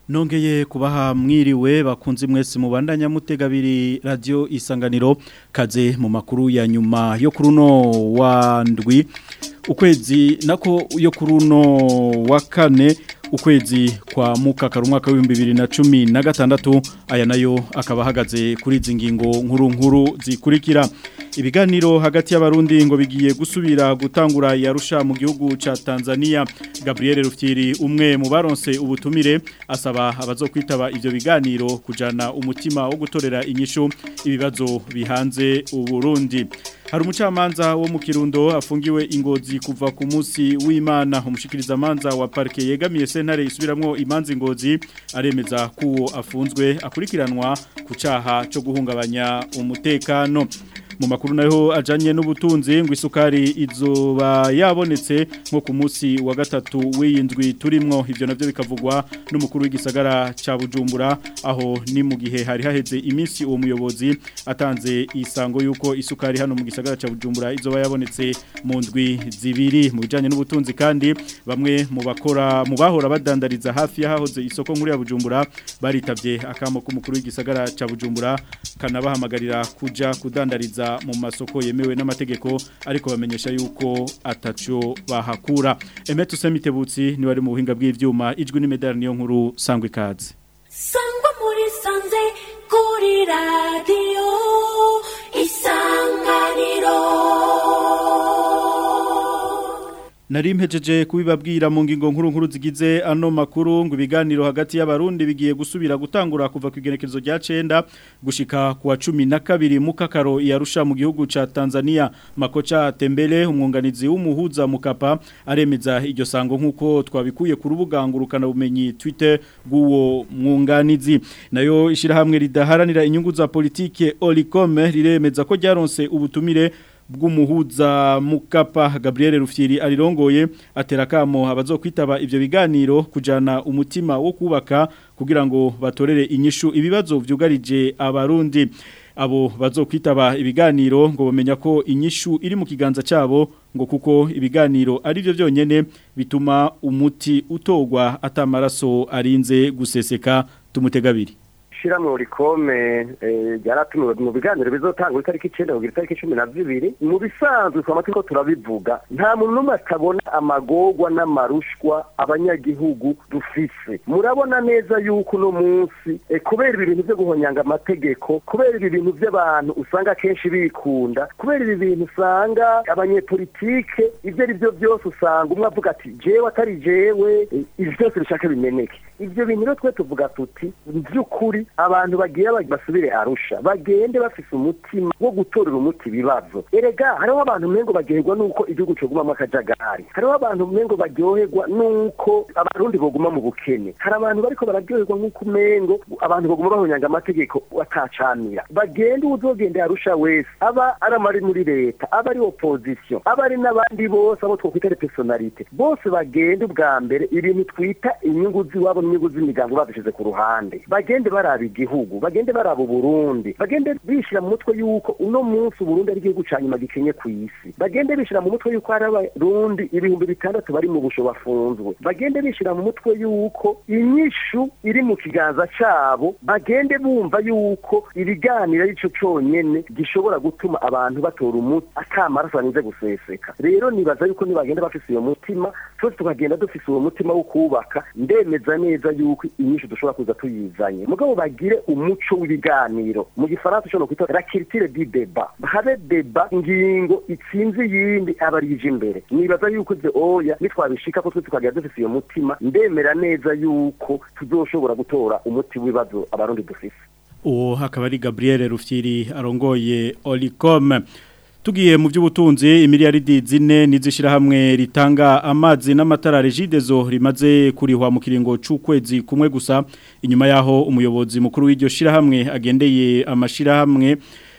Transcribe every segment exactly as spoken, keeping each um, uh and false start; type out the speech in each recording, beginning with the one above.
Nongeye kubaha mwiriwe bakunzi mwese mubandanya mutegabiri radio Isanganiro kaze mu makuru ya nyuma yo kuruno wa ndwi ukwezi nako yo kuruno wa kane ukwezi kwa mukaka umwaka wa bibiri na cumi na gatandatu aya nayo akaba hagaze kuri zingingo nkuru nkuru zikurikira ibiganiro hagati y'abarundi ngo bigiye gusubira gutangura yarusha mu gihugu ca Tanzania Gabriel Rufyiri umwe mu baronse ubutumire asaba abazokwitaba ivyo biganiro kujana umutima wo gutorera inyishu ibibazo bihanze uburundi hari umucamanza wo mu Kirundo afungiwe ingozi kuva ku munsi w'Imana umushikiriza manza wa parke yegamiye sentare isubiramwo imanza ingozi aremeza kuwo afunzwe akurikiranwa ku caha cyo guhungabanya umutekano mu makuru nayo ajanye n'ubutunzi ngo isukari izoba yabonetse nko ku munsi wa gatatu w'indwi turimwo ivyo navyo bikavugwa n'umukuru w'igisagara ca Bujumbura aho ni mu gihe hari haheze iminsi uwo muyobozi atanze isango yuko isukari hano mu gisagara ca Bujumbura izoba yabonetse mu ndwi zibiri mu bijanye n'ubutunzi kandi bamwe mu bakora mu bahora badandariza hafi yahoze isoko nkuru ya Bujumbura baritavye akamo k'umukuru w'igisagara ca Bujumbura kanabahamagarira kuja kudandariza mu masoko yemewe n'amategeko ariko bamenyesha yuko ataco bahakura Emetu Semitebutsi ni wari mu buhinga bw'ivyuma ijwi n'imedali niyo nkuru sangwe kaze sangwa muri sanze kuri radio Isanganiro Nari mpejeje kubibabwira mu ngingo nkuru nkuru zigize ano makuru ngo ibiganiro hagati y'abarundi bigiye gusubira gutangura kuva ku igenekerezo rya cenda gushika ku wa cumi na kabiri mu kakaro yarusha mu gihugu ca Tanzania Makocha Tembele umwunganizi w'umuhuza mukapa aremeza iryo sango nkuko twabikuye ku rubuga ngurukana bumenyi Twitter bw'uwo mwunganizi nayo ishirahamwe ridaharanira inyungu za politike Olicome riremeza ko ryaronse ubutumire bw'umuhuza mukapa Gabriel Rufyiri arirongoye aterakamo abazokwitaba ivyo biganiro kujana umutima wo kubaka kugira ngo batorere inyishu ibibazo vyugarije abarundi abo bazokwitaba ibiganiro ngo bamenya ko inyishu iri mu kiganza cabo ngo kuko ibiganiro ari byo byonyene bituma umuti utogwa atamaraso arinze guseseka tumutegabiri Shiramo Olicome yaratumiwe mu biganiro bizotangwa itariki icenda kugira itariki cumi na zibiri mu bisanzwe kwa matiko turabivuga nta muntu numwe atabona amagogwa n'amarushwa abanyagihugu dufise murabona neza yuko no munsi e, kubera ibintu byo guhonyanga amategeko kubera ibintu by'abantu usanga kenshi bikunda kubera ibi bintu usanga abanyepolitike ivyo ari byo byose usanga umwe avuga ati jewe atari jewe e, ivyo byose bishaka bimeneke ivyo bintu rero twe tuvuga tuti by'ukuri abantu bagiye basubire Arusha bagende bafise umutima wo gutorera umuti bibazo erega hariho abantu mengo bagerwa nuko igihugu cyo guma mu kajagari hariho abantu mengo baryoherwa nuko abarundi boguma mu bukene hari abantu bariko bararyoherwa nkuko mengo abantu boguma bahonyanga amategeko watacanira bagende uzogende Arusha wese aba aramari muri leta aba ari opposition aba ari nabandi bose abo twokwita personality bose bagende ubwa mbere ibintu twita inyungu ziwabo n'inyungu z'imigango babishize ku ruhande bagende bara igihugu bagende baraba Burundi bagende bishira mu mutwe yuko uno munsi Burundi ari igihugu cyanyuma gikenye ku isi bagende bishira mu mutwe yuko ari abarundi ibihumbi bitandatu bari mu busho bafunzwe bagende bishira mu mutwe yuko inyishu iri mu kiganza cyabo bagende bumva yuko ibiganiro ari cyo cyonyene gishobora gutuma abantu batora umuti akamaraso aninze guseseka rero nibaza yuko nibagenda bafise iyo mutima twese tukagenda dufise uwo mutima wo kubaka ndemeza neza yuko inyishu dushobora kuza tuyizanye mugabo bagire umuco w'ibiganiro mu gifaransa cyo no kwita la culture du débat habe débat ingingo itsinze yindi abarije imbere nibaza yuko ze oya nitwabishika ko tukagira dufise iyo mutima ndemera neza yuko tuzoshobora gutora umuti w'ibazo abarundi dufise uwo hakaba ari Gabriel Rufyiri arongoye Olicome Tugiye mu by'ubutunzi imiliyaridi zine nizishira hamwe ritanga amazi n'amatara Regideso rimaze kurihwa mu kiringo c'ukwezi kumwe gusa inyuma yaho umuyobozi mukuru w'iryo shira hamwe agendeye amashira hamwe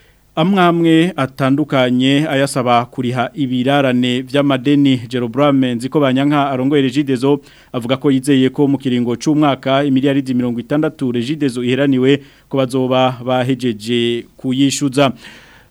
amwamwe atandukanye ayasaba kuriha ibirarane vy'amadeni Jerobrame nziko banyanka arongoye Regideso avuga ko yizeye ko mu kiringo c'umwaka imiliyaridi mirongo itandatu Regideso iheraniwe ko bazoba bahejeje kuyishuza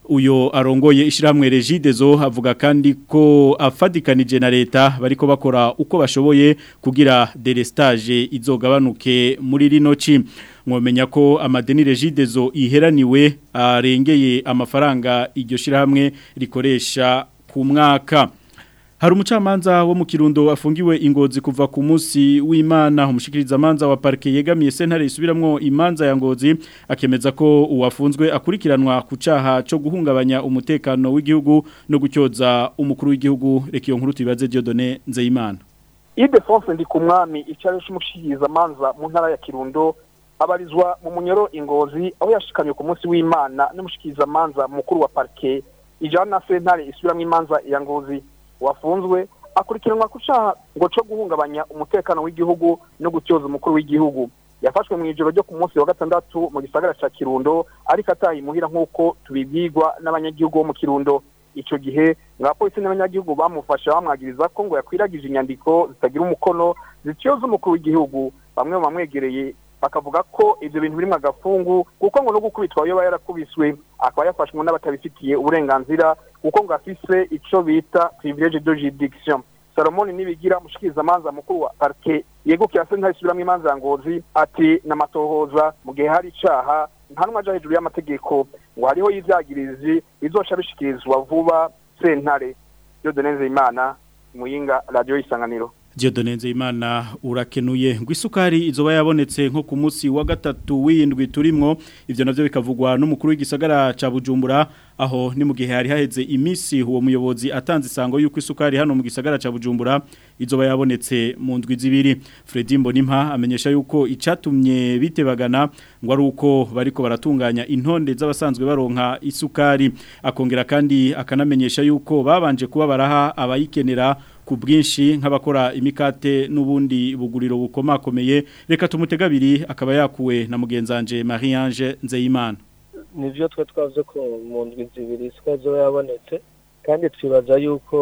uyo arongoye ishiramwe Regidezo avuga kandi ko afadikanije na leta bariko bakora uko bashoboye kugira delestage izogabanuke muri rino ci mwomenya ko amadeni Regidezo iheraniwe arengeye amafaranga iryo shiramwe rikoresha ku mwaka. Hari umucamanza wo mu Kirundo afungiwe ingozi kuva ku munsi w'Imana umushikiriza manza wa parke yegamiye sentare isubiramwo imanza ya Ngozi akemeza ko uwafunzwe akurikiranwa ku caha cyo guhungabanya umutekano w'igihugu no gucyoza umukuru w'igihugu rekiyo nkuru tubibaze Dieudonné Nzeyimana. Idefonse ndi ku mwami icyaje cy'umushikiriza manza mu ntara ya Kirundo abarizwa mu munyoro ingozi aho yashikanye ku munsi w'Imana n'umushikiriza manza mukuru wa parke ijana sentare isubiramwo imanza ya Ngozi wafunzwe akurikiranwa kucaha ngo cyo guhungabanya umutekano w'igihugu no gutyoza umukuru w'igihugu yafashwe mu ijoro ryo ku munsi wa gatandatu mu gisagara ca Kirundo ariko atayi muhira nkuko tubibwirwa n'abanyagihugu bo mu Kirundo ico gihe nga polisi n'abanyagihugu bamufasha bamwagiriza ko ngo yakwiragije inyandiko zitagira umukono zityoza umukuru w'igihugu bamwe bamwegereye bakavuga ko ivyo bintu birimwe agafungu kuko ngo no gukubitwa yo yarakubiswe akaba yafashwe n'abatabifitiye uburenganzira kuko ngo afise ico bita privilege de juridiction. Salomon Nibigira mushikiriza manza mukuru wa parke yegukiye sentare isubiramwo imanza ya Ngozi ati namatohoza mu gihe hari icaha ntanumwe aja hejuru y'amategeko ngo hariho yivyagirizi bizoca bishikirizwa vuba sentare. Dieudonné Nzeyimana Muyinga Radio Isanganiro. Dieudonné Nzeyimana urakenuye ngo isukari izoba yabonetse nko ku munsi wa gatatu w'indwi turimwo ivyo navyo bikavugwa n'umukuru w'igisagara ca Bujumbura aho ni mu gihe hari haheze imisi uwo muyobozi atanze isango yuko isukari hano mu gisagara ca Bujumbura izoba yabonetse mu ndwi zibiri. Fredy Mbonimpa amenyesha yuko icatumye bitebagana ngo ari uko bariko baratunganya intonde z'abasanzwe baronka isukari akongera kandi akanamenyesha yuko babanje kuba baraha abayikenera ku bwinshi nk'abakora imikate n'ubundi buguriro bukomakomeye reka tumutegabiri akaba yakuwe na mugenzanje Marie Ange Nzeyimana. Nivyo twa twavuze ko mu ndwi zibiri sikazo yabonetse kandi twibaza yuko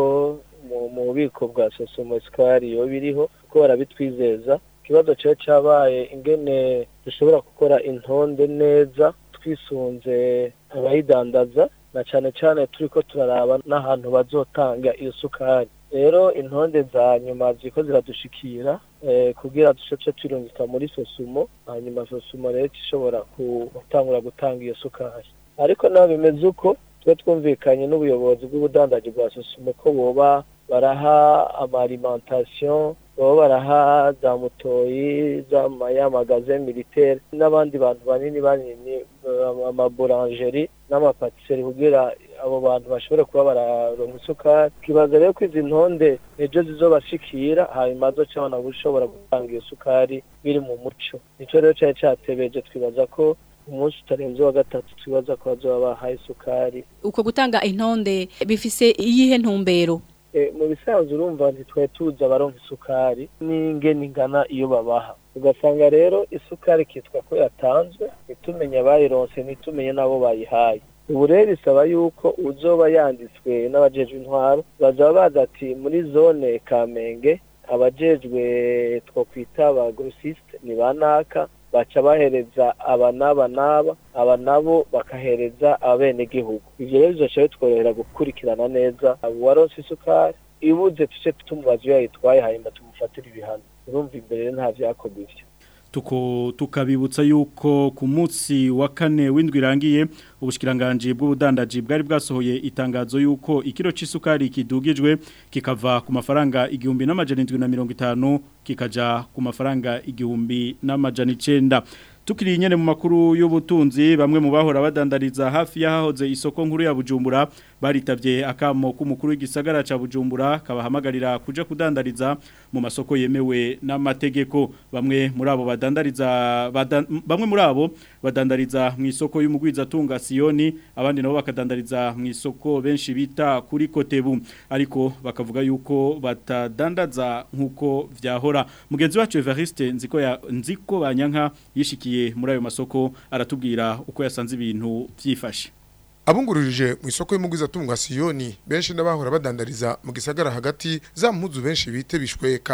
mu bubiko bwa Sosumo Iskari yo biriho ko barabitwizeza kibazo cyo cyabaye ingene dushobora gukora intonde neza twisunze abayidandaza na cyane cyane turiko turaraba n'ahantu bazotanga iyo sukari. Rero intonde za nyuma ziko ziradushikira eh, kugira dushobore turungika muri Sosumo hanyuma Sosumo rero ishobora gutangura gutanga iyo sukari ariko naho bimeze uko twe twumvikanye n'ubuyobozi bw'ubudandaji bwa Sosumo ko boba baraha amalimentation boba baraha za mutoyi za maya magasin militaire n'abandi bantu banini banini amaburangerie n'amapatisserie kugira abo bantu bashobora kuba bararonka isukari. Kibaza rero ko izi ntonde ejo zizobashikira hanyuma zo cyabona gushobora gutanga iyo sukari biri mu muco. Nico rero cyari cyatebeje twibaza ko umunsi utarenze wa gatatu twibaza ko bazoba bahaye isukari. Uko gutanga intonde bifise iyihe ntumbero? E, mu bisanzwe urumva ntitwe tuza abaronka isukari n'ingene ingana iyo babaha ugasanga rero isukari kitwa ko yatanzwe itumenye abayironse nitumenye nabo bayihaye. Ubu rero isaba yuko uzoba yanditswe n'abajejwe intwaro bazaba baza ati muri zone Kamenge abajejwe two kwita aba grossiste ni banaka baca bahereza aba naba naba aba nabo bakahereza abene gihugu. Ivyo rero bizoca bitworohera gukurikirana neza abo waronse isukari ibuze tuce tumubaza yayitwaye hanyuma tumufatira ibihano. Urumva imbere nta vyakorwa ivyo. Tuko tukabibutsa yuko ku munsi wa kane w'indwi irangiye ubushikiranganje bw'ubudandaji bwari bwasohoye itangazo yuko ikiro c'isukari kidugijwe kikava ku mafaranga igihumbi n'amajana indwi na mirongo itanu kikaja ku mafaranga igihumbi n'amajana icenda. Tukiri nyene mu makuru y'ubutunzi bamwe mu bahora badandariza hafi yahoze isoko nkuru ya Bujumbura baritavye akamo k'umukuru w'igisagara ca Bujumbura kabahamagarira kuja kudandariza mu masoko yemewe n'amategeko. Bamwe muri abo badandariza badan, bamwe muri abo badandariza mu isoko y'umugwiza tunga Sioni abandi nabo bakadandariza mu isoko benshi bita kuri Kotebu ariko bakavuga yuko batadandaza nkuko vyahora. Mugenzi wacu Evariste nziko ya nziko banyanka yishikiye muri ayo masoko aratubwira uko yasanze ibintu byifashe. Abunguruje mu isoko y'umugwiza tunga Sioni benshi n'abahora badandariza mu gisagara hagati za mpuzu benshi bite bishweka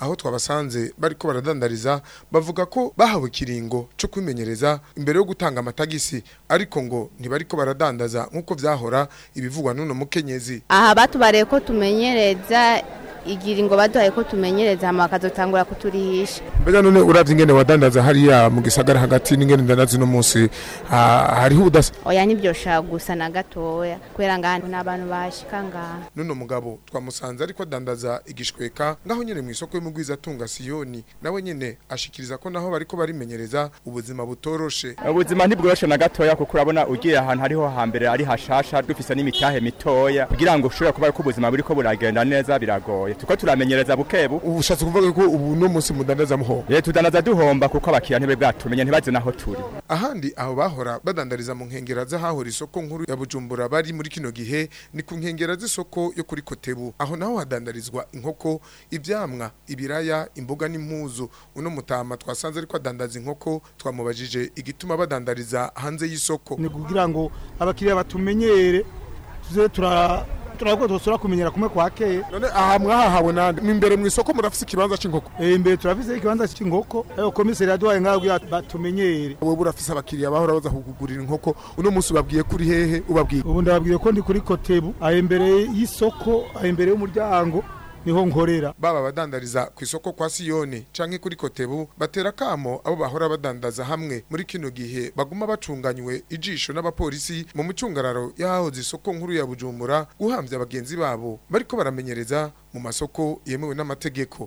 aho twabasanze bariko baradandariza bavuga ko bahawe kiringo cyo kwimenyereza imbere yo gutanga amatagisi ariko ngo ntibariko baradandaza nkuko vyahora ibivugwa n'uno mukenyezi. Aha batubariye ko tumenyereza igiringo baduhaye ko tumenyereza hama bakazotangura kuturihisha. Mbega none uravye ingene wadandaza hariya mu gisagara hagati n'ingene ndandaza no munsi hariho udasa? Oya nibyo shaka gusa na gatoya kwera ngana n'abantu bashika ngaha. None mugabo twamusanze ariko dandaza igishweka ngaho nyene mu isoko y'umugwiza tunga Siyoni nawe nyene ashikiriza ko naho bariko barimenyereza ubuzima butoroshe. Ubuzima ntibworoshe na gatoya kuko urabona ugiye ahantu hariho hambere ari hashasha dufise n'imitahe mitoya kugira ngo ushobore kuba ko ubuzima buriko buragenda neza biragoye. Tuko turamenyereza bukebu ubushatse kuvuga ko ubu no munsi mudandaza muho ye tudandaza duhomba kuko abakiriya ntebe bwatumenye ntibaze naho turi. Ahandi aho bahora badandariza mu nkengera za hahora isoko nkuru ya Bujumbura bari muri kino gihe ni ku nkengera z'isoko yo kuri Kotebu aho naho hadandarizwa inkoko ivyamwa ibiraya imboga n'impuzu uno mutama twasanze ariko adandaza inkoko twamubajije igituma badandariza hanze y'isoko ni kugira ngo abakiriya batumenyere tuze tura turako tosura kumenyera kumwe kwakeye. None aha mwahawe nande imbere mu isoko murafise ikibanza c'inkoko? Eh imbere turafise ikibanza c'inkoko ayo komiseri yaduhaye ngaho batumenyere. Wowe burafise abakiriya bahora baza kugugurira inkoko uno munsi babwiye kuri hehe ubabwiye? Ubu ndababwiye ko ndi kuri Kotebu aho imbere y'isoko aho imbere y'umuryango niho nkorera. Baba badandariza ku isoko kwa Siyoni canke kuri Kotebu batera kamo abo bahora badandaza hamwe muri kino gihe baguma bacunganywe ijisho n'abapolisi mu mucungararo yahoze isoko nkuru ya Bujumbura guhamvya abagenzi babo bariko baramenyereza mu masoko yemewe n'amategeko.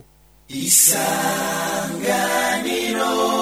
Isanganiro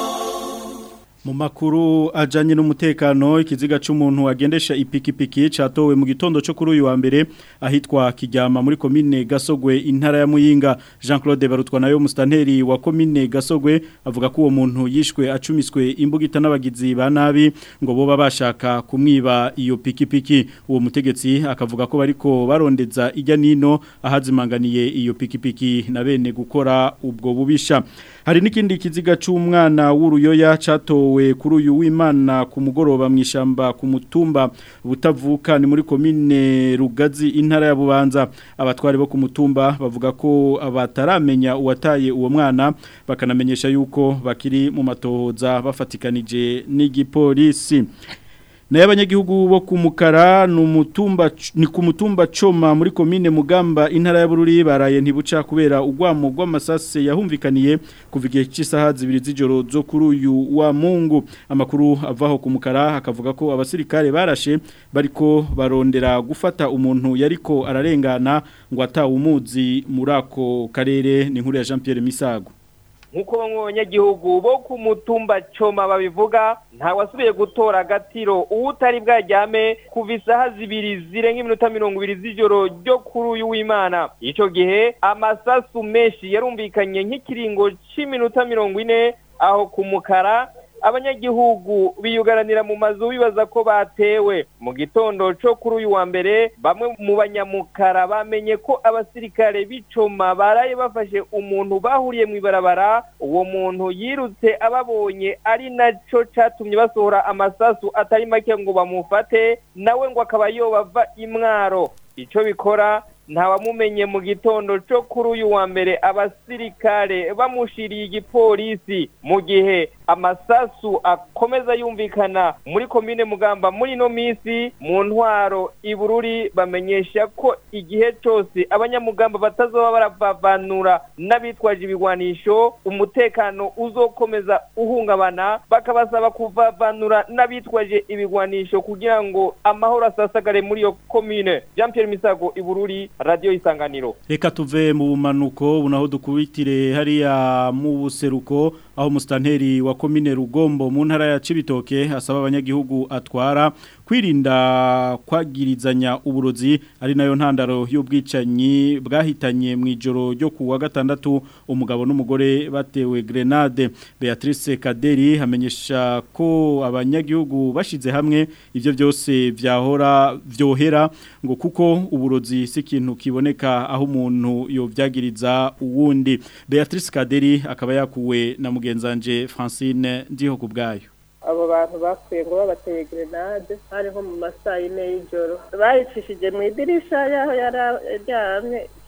mu makuru ajanye n'umutekano ikiziga c'umuntu agendesha ipikipiki catowe mu gitondo cyo kuri uyu wa mbere ahitwa Kijyama muri komine Gasogwe intara ya Muyinga. Jean-Claude Barutwa nayo mustanteri wa komine Gasogwe avuga ko uwo muntu yishwe acumiswe imbugita n'abagizi ba nabi ngo boba bashaka kumwiba iyo pikipiki. Uwo mutegetsi akavuga ko bariko barondeza ijya nino ahazimanganiye iyo pikipiki na bene gukora ubwo bubisha. Hari n'ikindi kiziga c'umwana w'uruyoya catowe kuri uyu w'Imana ku mugoroba mw'ishamba ku mutumba butavuka ni muri komine Rugazi intara ya Bubanza. Abatwari bo ku mutumba bavuga ko abataramenya uwataye uwo mwana bakanamenyesha yuko bakiri mu matohoza bafatikanije n'igipolisi. Naye abanyagihugu bo kumukara n'umutumba ni ku mutumba Coma muri komine Mugamba intara ya Bururi baraye ntibuca kubera ugwamo rw'amasase yahumvikaniye kuva igihe cy'isaha zibiri z'ijoro zo kuri uyu wa Mungu. Amakuru avaho kumukara akavuga ko abasirikare barashe bariko barondera gufata umuntu yariko ararengana ngo atawumuzi muri ako karere. Ni nkuru ya Jean Pierre Misago. Nkuko abanyagihugu bo ku mutumba Coma babivuga nta wasubiye gutora agatiro uwutari bwajyame kuva isaha zibiri zirenga iminota mirongo ibiri z'ijoro ryo kuri uyu w'Imana. Ico gihe amasasu menshi yarumvikanye nk'ikiringo c'iminota mirongo ine aho kumukara. Abanyagihugu biyugaranira mu mazu bibaza ko batewe. Mu gitondo cyo kuri uyu wa mbere bamwe mu banyamukara bamenye ko abasirikare b'Icoma baraye bafashe umuntu bahuriye mu ibarabara. Uwo muntu yirutse ababonye ari naco catumye basohora amasasu atari make ngo bamufate nawe ngo akaba yobava imwaro. Ico bikora ntawamumenye mu gitondo cyo kuri uyu wa mbere abasirikare bamushiriye igipolisi mu gihe amasasu akomeza yumvikana muri komine Mugamba muri no misi mu ntwaro Ibururi bamenyesha ko igihe cyose abanyamugamba batazoba baravavanura n'abitwaje ibigwanisho umutekano uzokomeza uhungabana bakabasaba kuvavanura n'abitwaje ibigwanisho kugira ngo amahoro asasagare muri yo komine. Jean Pierre Misago Ibururi Radio Isanganiro. Reka tuve mu bumanuko bunaho dukubitire hariya mu buseruko aho mustanteri wa komine Rugombo mu ntara ya Cibitoke asaba abanyagihugu atwara kwirinda kwagirizanya uburozi ari nayo ntandaro y'ubwicanyi bwahitanye mu ijoro ryo ku wa gatandatu umugabo n'umugore batewe grenade. Beatrice Kaderi hamenyesha ko abanyagihugu bashize hamwe ivyo byose vyahora vyohera ngo kuko uburozi si ikintu kiboneka aho umuntu yovyagiriza uwundi. Beatrice Kaderi akaba yakuwe na mugenzanje Francine ndiho kubgayo. Abo bantu bapfuye ngo babateye grenade hariho mu masaha ine y'ijoro baricishije mu idirisha yaho yararyamye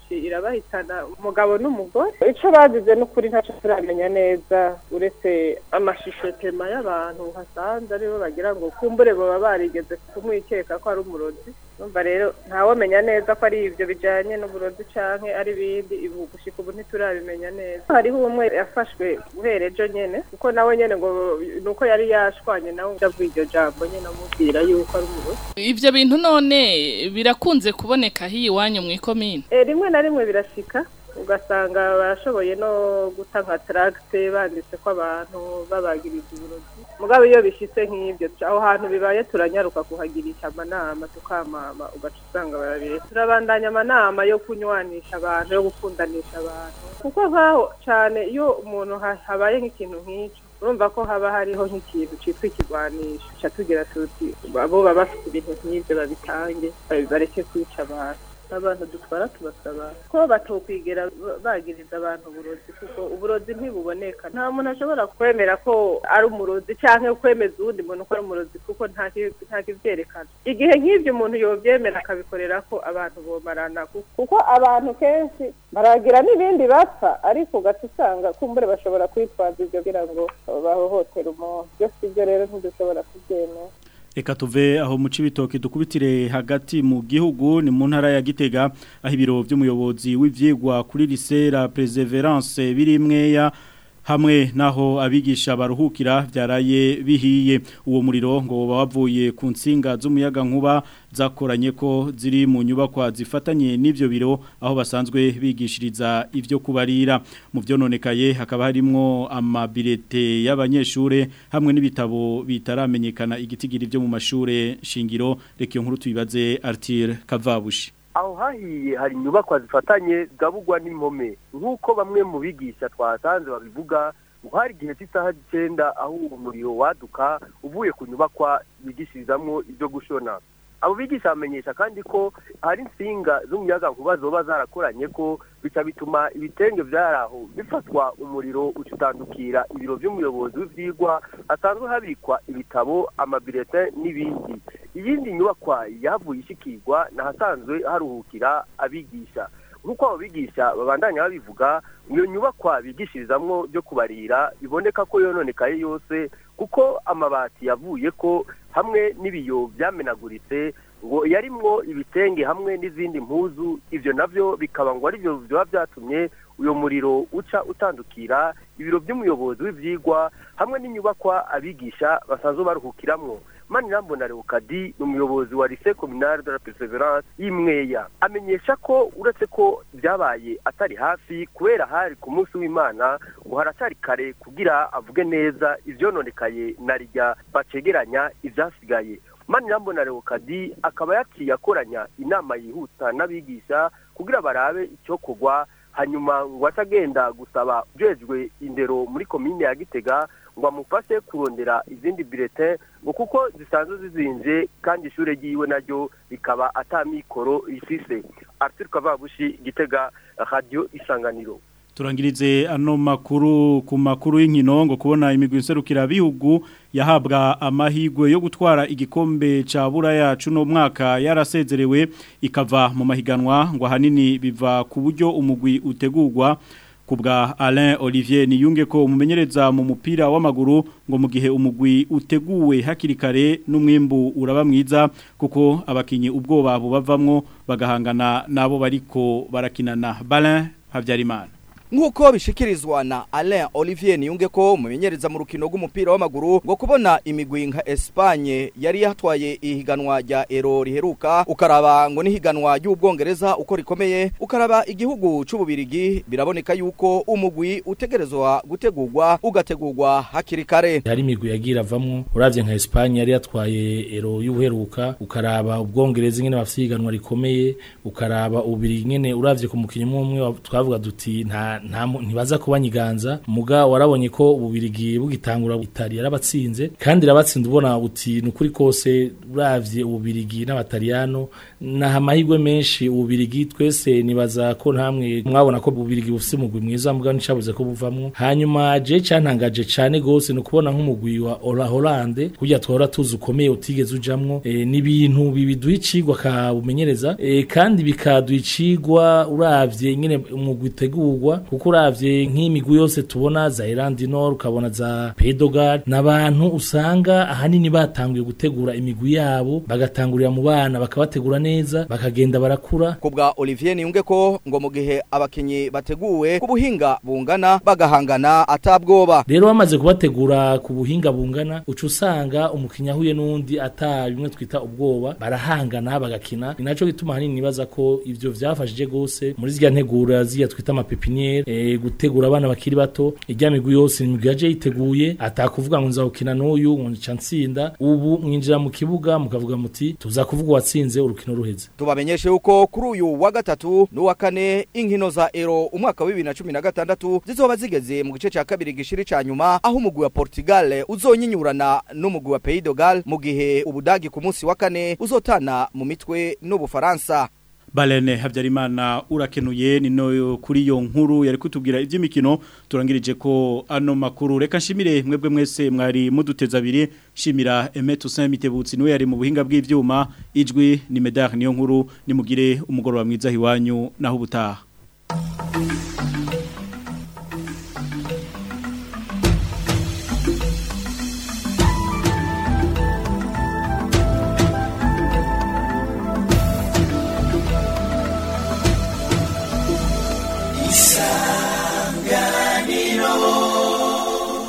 kenshi irabahitana umugabo n'umugore ico bazize n'ukuri ntaco turamenya neza uretse amashusho tema y'abantu hasanze aribo bagira ngo kumbure bo barigeze kumwikeka ko ari umurozi numva rero ntawe menya neza ko ari ivyo bijanye n'uburozi canke ari bindi ibu gushika ubu ntiturabimenya neza hariho umwe yafashwe guherejo nyene kuko nawe nyene ngo nuko yari yashwanye nawe ndavuga iryo jambo nyene amubwira yuko ari umurozi. Ivyo bintu none birakunze kuboneka hiyi wanyu mu ikomine? Eh rimwe na rimwe birashika ugasanga barashoboye no gutanga tracte banditse ko abantu babagiriza uburozi mugabo iyo bishitse nk'ivyo aho hantu bibaye turanyaruka kuhagirisha amanama tukamama ugaca usanga barabire turabandanya amanama yo kunywanisha abantu yo gukundanisha abantu kuko nkaho cyane iyo umuntu habaye nk'ikintu nk'icyo urumva ko haba hariho nk'ikintu citwa ikigwanisho ca tugira tuti abo baba bafite ibintu nk'ivyo babitange bareke kwica abantu abantu dutwara tubasaba ko batokwigera bagiriza abantu uburozi kuko uburozi ntibuboneka nta muntu ashobora kwemera ko ari umurozi canke kwemeza uwundi muntu ko ari umurozi kuko nta nta kivyerekana igihe nk'ivyo umuntu yovyemera akabikorera ko abantu bomarana kuko abantu kenshi baragira n'ibindi bapfa ariko gato usanga kumbure bashobora kwitwaza ivyo kugira ngo bahohotera umuntu byose ivyo rero ntidushobora kubyemera. Eka tuve aho mu Cibitoke dukubitire hagati mu gihugu ni mu ntara ya Gitega aho ibiro by'umuyobozi w'ivyigwa kuri lycée la Perseverance birimweya hamwe naho abigisha baruhukira byaraye bihiye uwo muriro ngo bavuye ku nsinga z'umuyaga nkuba zakoranye ko ziri mu nyubakwa zifatanye n'ivyo biro aho basanzwe bigishiriza ivyo kubarira mu vyononekaye hakaba harimo amabirete y'abanyeshure hamwe n'ibitabo bitaramenyekana igitigiri byo mu mashure shingiro reka nkuru tubibaze Arthur Kavabushi. Aho hahiye hari inyubakwa zifatanye gabugwa n'impome nk'uko bamwe mu bigisha twasanze babivuga ngo hari igihe cy'isaha cyenda aho umuriro waduka uvuye ku nyubakwa bigishirizamwo ibyo gushona. Abo bigisha bamenyesha kandi ko hari insinga z'umuyaga nkuba zoba zarakoranye ko bica bituma ibitenge byaraho bifatwa umuriro ucutandukira ibiro by'umuyobozi w'ivyigwa asanzwe habikwa ibitabo amabirete n'ibindi. Iyindi nyubakwa yavuye ishikirwa nahasanzwe haruhukira abigisha nkuko abo bigisha babandanya babivuga iyo nyubakwa bigishirizamwo byo kubarira biboneka ko yononekaye yose kuko amabati yavuye ko hamwe n'ibiyo byamenaguritse ngo yarimwo ibitenge hamwe n'izindi mpuzu ivyo navyo bikaba ngo ari byo byo byatumye uyo muriro uca utandukira ibiro by'umuyobozi w'ivyigwa hamwe n'inyubakwa abigisha basanzwe baruhukiramwo. Manirambona Leokadi n'umuyobozi wa lycée communale de la Perseverance y'Imweya amenyesha ko uretse ko byabaye atari hafi kubera hari ku munsi w'Imana ngo haracari kare kugira avuge neza ivyononekaye narijya bacegeranya ivyasigaye. Manirambona Leokadi akaba yaciye akoranya inama yihuta n'abigisha kugira barabe icyo kugwa hanyuma ngo atagenda gusaba ujejwe indero muri komine ya Gitega ngo amufashe kurondera izindi bulletin ngo kuko zisanzwe zizinje kandi ishure giwe naryo bikaba atamikoro ifise. Arthur Kavabushi, Gitega, Radio Isanganiro. Turangirize ano makuru ku makuru y'inkino ngo kubona imigwi nserukira bihugu yahabwa amahigwe yo gutwara igikombe ca buraya cuno mwaka yarasezerewe ikava mu mahiganwa ngo hanini biva ku buryo umugwi utegurwa kubwa Alain Olivier Niyunge ko umumenyereza mu mupira w'amaguru ngo mu gihe umugwi uteguwe hakiri kare n'umwimbu uraba mwiza kuko abakinyi ubwoba bubavamwo bagahangana nabo bariko barakinana. Balin Havyarimana Nkuko bishikirizwa na Alain Olivier Niyunge ko umumenyereza mu rukino rw'umupira w'amaguru ngo kubona imigwi nka Espagne yari yatwaye ihiganwa rya Euro riheruka ukaraba ngo nihiganwa y'ubwongereza uko rikomeye ukaraba igihugu c'ububirigi biraboneka yuko umugwi utegerezwa gutegurwa ugategurwa hakiri kare. Hari imigwi yagira avamwo uravye nka Espagne yari yatwaye Euro y'uheruka ukaraba ubwongereza nyene bafite ihiganwa rikomeye ukaraba ububirigi nyene uravye ku mukinyi umwe twavuga duti nta nta ntibaza kubanyiganza muga warabonye ko ububirigi bugitangura Italia yarabatsinze kandi rabatsinda ubona uti nukuri kose uravye ububirigi n'abataliyano na amahirwe menshi ububirigi twese nibaza ko ntamwe mwabona ko ububirigi bufise umugwi mwiza muga nicabuze ko buvamwo hanyuma je cantangaje cane gose no kubona nk'umugwi wa Hollande kujya twora tuzi ukomeye utigeze ujamwo e, n'ibintu bibiduhicigwa kabumenyereza e, kandi bikaduhicigwa uravye ingene umugwi tegurwa kuko uravye nk'imigwi yose tubona za Ireland Nord ukabona za Pedogal n'abantu usanga ahanini batanguye gutegura imigwi yabo bagatangurira mu bana bakabategura neza bakagenda barakura kubwa Olivier Niyunge ko ngo mu gihe abakinyi bateguwe ku buhinga bungana bagahangana atabwoba rero bamaze kubategura ku buhinga bungana ucu usanga umukinya huye nundi ata bimwe twita ubwoba barahangana bagakina inaco gituma hanini nibaza ko ivyo vyafashije gose muri zya ntegura ziya twita amapepiniere e, gutegura abana bakiri bato ijya migwi yose imigwi yaje yiteguye atakuvuga ngo nzawukina n'uyu ngo ncantsinda ubu mwinjira mu kibuga mukavuga muti tuza kuvuga watsinze urukino ruheze tubamenyeshe uko kuri uyu wa gatatu n'uwa kane inkino za Euro umwaka wa bibiri na cumi na gatandatu zizoba zigeze mu gice ca kabiri gishiri ca nyuma aho umugwi wa Portugal uzonyinyurana n'umugwi wa Pays de Galles mu gihe ubudagi ku munsi wa kane uzotana mu mitwe n'ubufaransa. Balene Habyarimana urakenuye nino kuri yo nkuru yari kutubwira ivy'imikino turangirije ko ano makuru reka nshimire mwebwe mwese mwari muduteza abiri shimira Emeto Saint Mitebutsi niwe yari mu buhinga bw'ivyuma ijwi ni Medar niyo nkuru nimugire umugoroba mwiza hiwanyu naho ubutaha